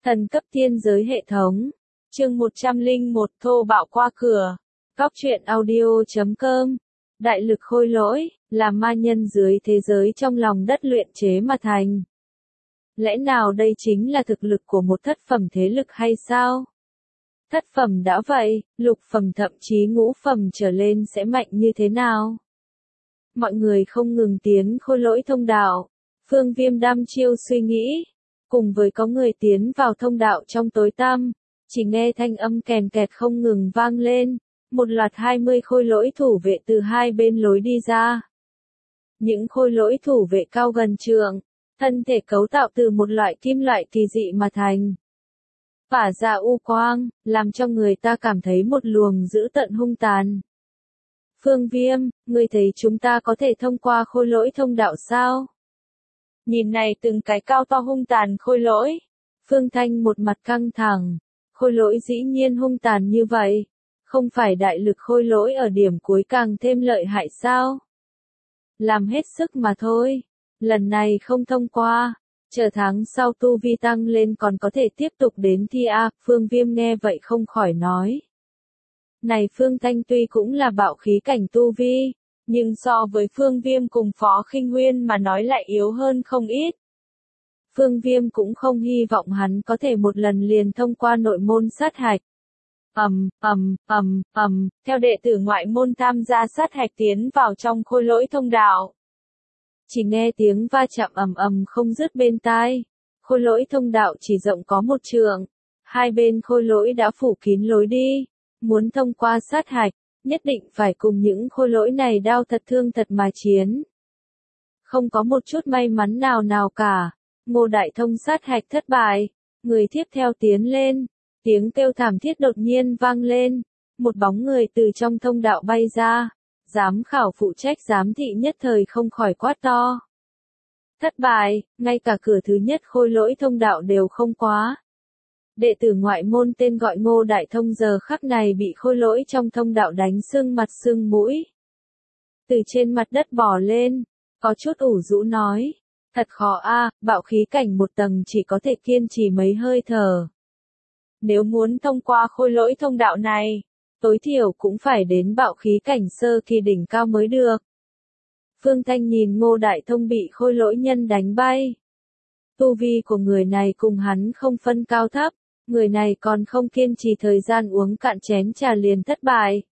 Thần cấp thiên giới hệ thống. Chương 101 thô bạo qua cửa. Góc truyện audio.com. Đại lực khôi lỗi, là ma nhân dưới thế giới trong lòng đất luyện chế mà thành. Lẽ nào đây chính là thực lực của một thất phẩm thế lực hay sao? Thất phẩm đã vậy, lục phẩm thậm chí ngũ phẩm trở lên sẽ mạnh như thế nào? Mọi người không ngừng tiến khôi lỗi thông đạo. Phương Viêm đăm chiêu suy nghĩ. Cùng với có người tiến vào thông đạo trong tối tăm, chỉ nghe thanh âm kèn kẹt không ngừng vang lên, một loạt 20 khôi lỗi thủ vệ từ hai bên lối đi ra. Những khôi lỗi thủ vệ cao gần trượng, thân thể cấu tạo từ một loại kim loại kỳ dị mà thành. Phả ra u quang, làm cho người ta cảm thấy một luồng dữ tợn hung tàn. Phương Viêm, ngươi thấy chúng ta có thể thông qua khôi lỗi thông đạo sao? Nhìn này từng cái cao to hung tàn khôi lỗi. Phương Thanh một mặt căng thẳng. Khôi lỗi dĩ nhiên hung tàn như vậy. Không phải đại lực khôi lỗi ở điểm cuối càng thêm lợi hại sao? Làm hết sức mà thôi. Lần này không thông qua. Chờ tháng sau tu vi tăng lên còn có thể tiếp tục đến thi A. Phương Viêm nghe vậy không khỏi nói. Này Phương Thanh tuy cũng là bạo khí cảnh tu vi, nhưng so với Phương Viêm cùng Phó Khinh Huyên mà nói lại yếu hơn không ít. Phương Viêm cũng không hy vọng hắn có thể một lần liền thông qua nội môn sát hạch. Theo đệ tử ngoại môn tham gia sát hạch tiến vào trong khôi lỗi thông đạo. Chỉ nghe tiếng va chạm không dứt bên tai. Khôi lỗi thông đạo chỉ rộng có một trượng. Hai bên khôi lỗi đã phủ kín lối đi. Muốn thông qua sát hạch, nhất định phải cùng những khôi lỗi này đao thật thương thật mà chiến. Không có một chút may mắn nào cả. Ngô Đại Thông sát hạch thất bại. Người tiếp theo tiến lên. Tiếng kêu thảm thiết đột nhiên vang lên. Một bóng người từ trong thông đạo bay ra. Giám khảo phụ trách giám thị nhất thời không khỏi quát to. Thất bại, ngay cả cửa thứ nhất khôi lỗi thông đạo đều không qua. Đệ tử ngoại môn tên gọi Ngô Đại Thông giờ khắc này bị khôi lỗi trong thông đạo đánh sưng mặt sưng mũi. Từ trên mặt đất bò lên, có chút ủ rũ nói. Thật khó a, bạo khí cảnh một tầng chỉ có thể kiên trì mấy hơi thở. Nếu muốn thông qua khôi lỗi thông đạo này, tối thiểu cũng phải đến bạo khí cảnh sơ kỳ đỉnh cao mới được. Phương Thanh nhìn Ngô Đại Thông bị khôi lỗi nhân đánh bay. Tu vi của người này cùng hắn không phân cao thấp, người này còn không kiên trì thời gian uống cạn chén trà liền thất bại.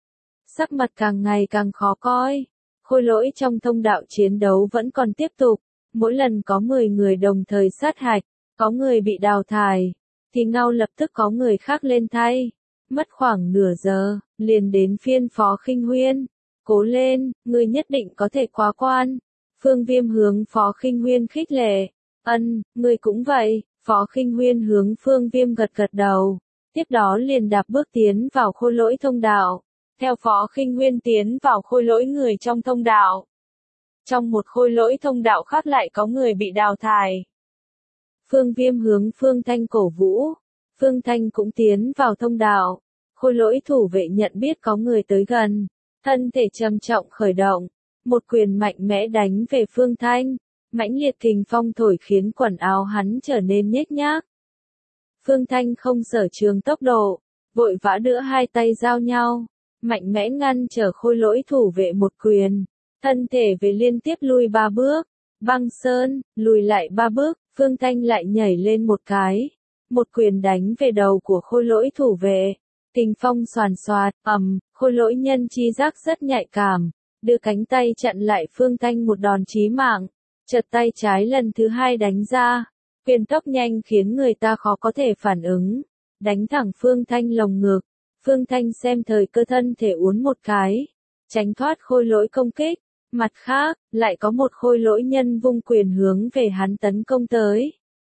Sắc mặt càng ngày càng khó coi, khôi lỗi trong thông đạo chiến đấu vẫn còn tiếp tục, mỗi lần có 10 người đồng thời sát hạch, có người bị đào thải, thì ngao lập tức có người khác lên thay. Mất khoảng nửa giờ, liền đến phiên Phó Khinh Huyên. Cố lên, ngươi nhất định có thể quá quan. Phương Viêm hướng Phó Khinh Huyên khích lệ. Ngươi cũng vậy. Phó Khinh Huyên hướng Phương Viêm gật gật đầu. Tiếp đó liền đạp bước tiến vào khôi lỗi thông đạo. Theo Phó Khinh Huyên tiến vào khôi lỗi người trong thông đạo. Trong một khôi lỗi thông đạo khác lại có người bị đào thải. Phương Viêm hướng Phương Thanh cổ vũ. Phương Thanh cũng tiến vào thông đạo. Khôi lỗi thủ vệ nhận biết có người tới gần. Thân thể trầm trọng khởi động. Một quyền mạnh mẽ đánh về Phương Thanh. Mãnh liệt kình phong thổi khiến quần áo hắn trở nên nhếch nhác. Phương Thanh không sở trường tốc độ. Vội vã đưa hai tay giao nhau. Mạnh mẽ ngăn trở khôi lỗi thủ vệ một quyền. Thân thể về liên tiếp lui 3 bước. Băng sơn, lùi lại 3 bước. Phương Thanh lại nhảy lên một cái. Một quyền đánh về đầu của khôi lỗi thủ vệ. Kình phong xoàn xoạt, khôi lỗi nhân chi giác rất nhạy cảm. Đưa cánh tay chặn lại Phương Thanh một đòn chí mạng. Chợt tay trái lần thứ hai đánh ra. Quyền tốc nhanh khiến người ta khó có thể phản ứng. Đánh thẳng Phương Thanh lồng ngực. Phương Thanh xem thời cơ thân thể uốn một cái. Tránh thoát khôi lỗi công kích. Mặt khác, lại có một khôi lỗi nhân vung quyền hướng về hắn tấn công tới.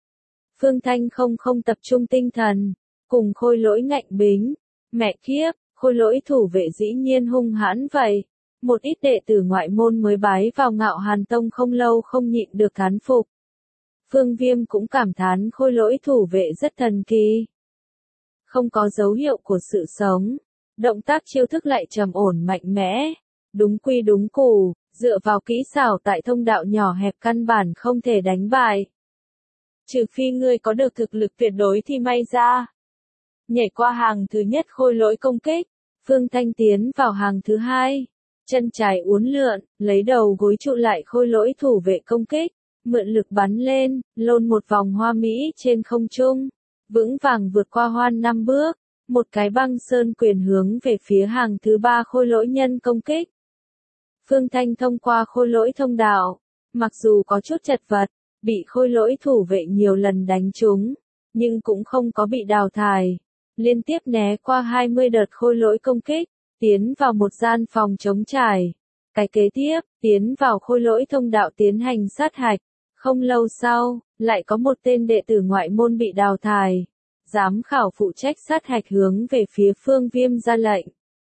Phương Thanh không tập trung tinh thần, cùng khôi lỗi ngạnh bính. Mẹ kiếp, khôi lỗi thủ vệ dĩ nhiên hung hãn vậy. Một ít đệ tử ngoại môn mới bái vào Ngạo Hàn Tông không lâu không nhịn được thán phục. Phương Viêm cũng cảm thán khôi lỗi thủ vệ rất thần kỳ. Không có dấu hiệu của sự sống. Động tác chiêu thức lại trầm ổn mạnh mẽ. Đúng quy đúng củ, dựa vào kỹ xảo tại thông đạo nhỏ hẹp căn bản không thể đánh bại. Trừ phi ngươi có được thực lực tuyệt đối thì may ra. Nhảy qua hàng thứ nhất khôi lỗi công kích, Phương Thanh tiến vào hàng thứ hai. Chân trái uốn lượn, lấy đầu gối trụ lại khôi lỗi thủ vệ công kích, mượn lực bắn lên, lôn một vòng hoa mỹ trên không trung, vững vàng vượt qua hoan 5 bước, một cái băng sơn quyền hướng về phía hàng thứ ba khôi lỗi nhân công kích. Phương Thanh thông qua khôi lỗi thông đạo, mặc dù có chút chật vật, bị khôi lỗi thủ vệ nhiều lần đánh trúng, nhưng cũng không có bị đào thải, liên tiếp né qua 20 đợt khôi lỗi công kích, tiến vào một gian phòng trống trải. Cái kế tiếp, tiến vào khôi lỗi thông đạo tiến hành sát hạch. Không lâu sau, lại có một tên đệ tử ngoại môn bị đào thải. Giám khảo phụ trách sát hạch hướng về phía Phương Viêm ra lệnh.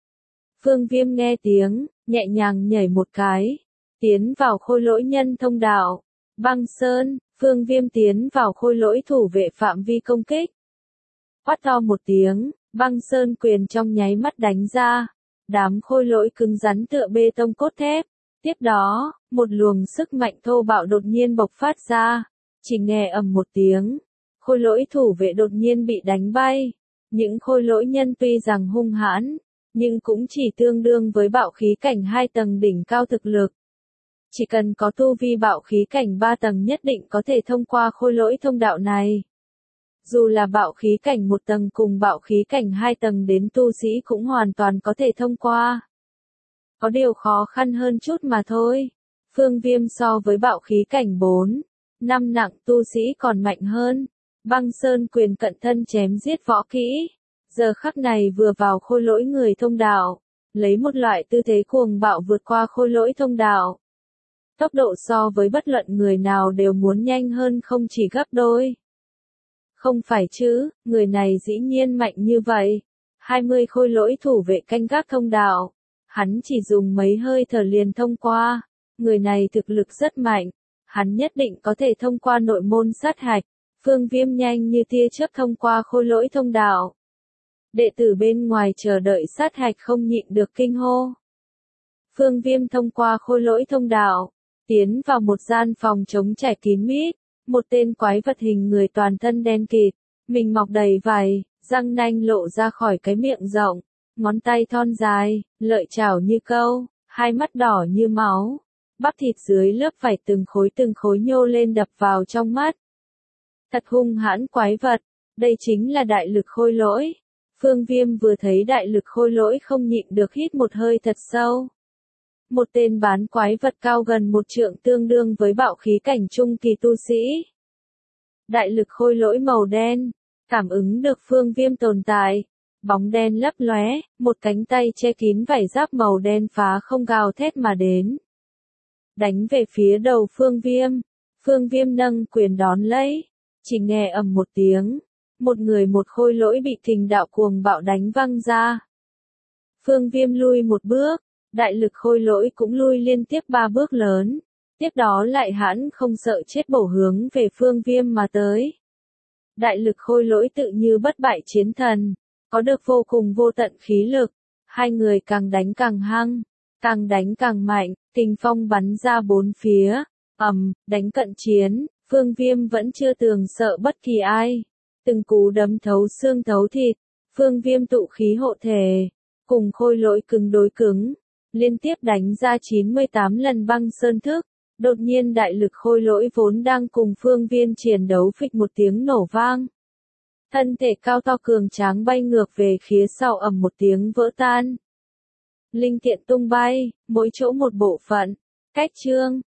Phương Viêm nghe tiếng, nhẹ nhàng nhảy một cái, tiến vào khôi lỗi nhân thông đạo. Băng sơn, Phương Viêm tiến vào khôi lỗi thủ vệ phạm vi công kích. Quát to một tiếng, băng sơn quyền trong nháy mắt đánh ra. Đám khôi lỗi cứng rắn tựa bê tông cốt thép. Tiếp đó, một luồng sức mạnh thô bạo đột nhiên bộc phát ra. Chỉ nghe ầm một tiếng, khôi lỗi thủ vệ đột nhiên bị đánh bay. Những khôi lỗi nhân tuy rằng hung hãn, nhưng cũng chỉ tương đương với bạo khí cảnh 2 tầng đỉnh cao thực lực. Chỉ cần có tu vi bạo khí cảnh 3 tầng nhất định có thể thông qua khôi lỗi thông đạo này. Dù là bạo khí cảnh 1 tầng cùng bạo khí cảnh 2 tầng đến tu sĩ cũng hoàn toàn có thể thông qua. Có điều khó khăn hơn chút mà thôi. Phương Viêm so với bạo khí cảnh 4, 5 nặng tu sĩ còn mạnh hơn. Băng sơn quyền cận thân chém giết võ kỹ. Giờ khắc này vừa vào khôi lỗi người thông đạo, lấy một loại tư thế cuồng bạo vượt qua khôi lỗi thông đạo. Tốc độ so với bất luận người nào đều muốn nhanh hơn không chỉ gấp đôi. Không phải chứ, người này dĩ nhiên mạnh như vậy. 20 khôi lỗi thủ vệ canh gác thông đạo. Hắn chỉ dùng mấy hơi thở liền thông qua. Người này thực lực rất mạnh. Hắn nhất định có thể thông qua nội môn sát hạch. Phương Viêm nhanh như tia chớp thông qua khôi lỗi thông đạo. Đệ tử bên ngoài chờ đợi sát hạch không nhịn được kinh hô. Phương Viêm thông qua khôi lỗi thông đạo, tiến vào một gian phòng trống trải kín mít. Một tên quái vật hình người toàn thân đen kịt, mình mọc đầy vảy, răng nanh lộ ra khỏi cái miệng rộng, ngón tay thon dài, lợi chảo như câu, hai mắt đỏ như máu, bắp thịt dưới lớp vảy từng khối nhô lên đập vào trong mắt. Thật hung hãn quái vật, đây chính là đại lực khôi lỗi. Phương Viêm vừa thấy đại lực khôi lỗi không nhịn được hít một hơi thật sâu. Một tên bán quái vật cao gần 1 trượng tương đương với bạo khí cảnh trung kỳ tu sĩ. Đại lực khôi lỗi màu đen, cảm ứng được Phương Viêm tồn tại. Bóng đen lấp lóe, một cánh tay che kín vảy giáp màu đen phá không gào thét mà đến. Đánh về phía đầu Phương Viêm. Phương Viêm nâng quyền đón lấy. Chỉ nghe ầm một tiếng. Một người một khôi lỗi bị kình đạo cuồng bạo đánh văng ra. Phương Viêm lui một bước. Đại lực khôi lỗi cũng lui liên tiếp 3 bước lớn. Tiếp đó lại hãn không sợ chết bổ hướng về Phương Viêm mà tới. Đại lực khôi lỗi tự như bất bại chiến thần, có được vô cùng vô tận khí lực. Hai người càng đánh càng hăng, càng đánh càng mạnh, kình phong bắn ra bốn phía. Đánh cận chiến, Phương Viêm vẫn chưa từng sợ bất kỳ ai. Từng cú đấm thấu xương thấu thịt, Phương Viêm tụ khí hộ thể, cùng khôi lỗi cứng đối cứng. Liên tiếp đánh ra 98 lần băng sơn thức, đột nhiên đại lực khôi lỗi vốn đang cùng Phương Viêm chiến đấu phịch một tiếng nổ vang. Thân thể cao to cường tráng bay ngược về phía sau ầm một tiếng vỡ tan. Linh kiện tung bay, mỗi chỗ một bộ phận. Cách chương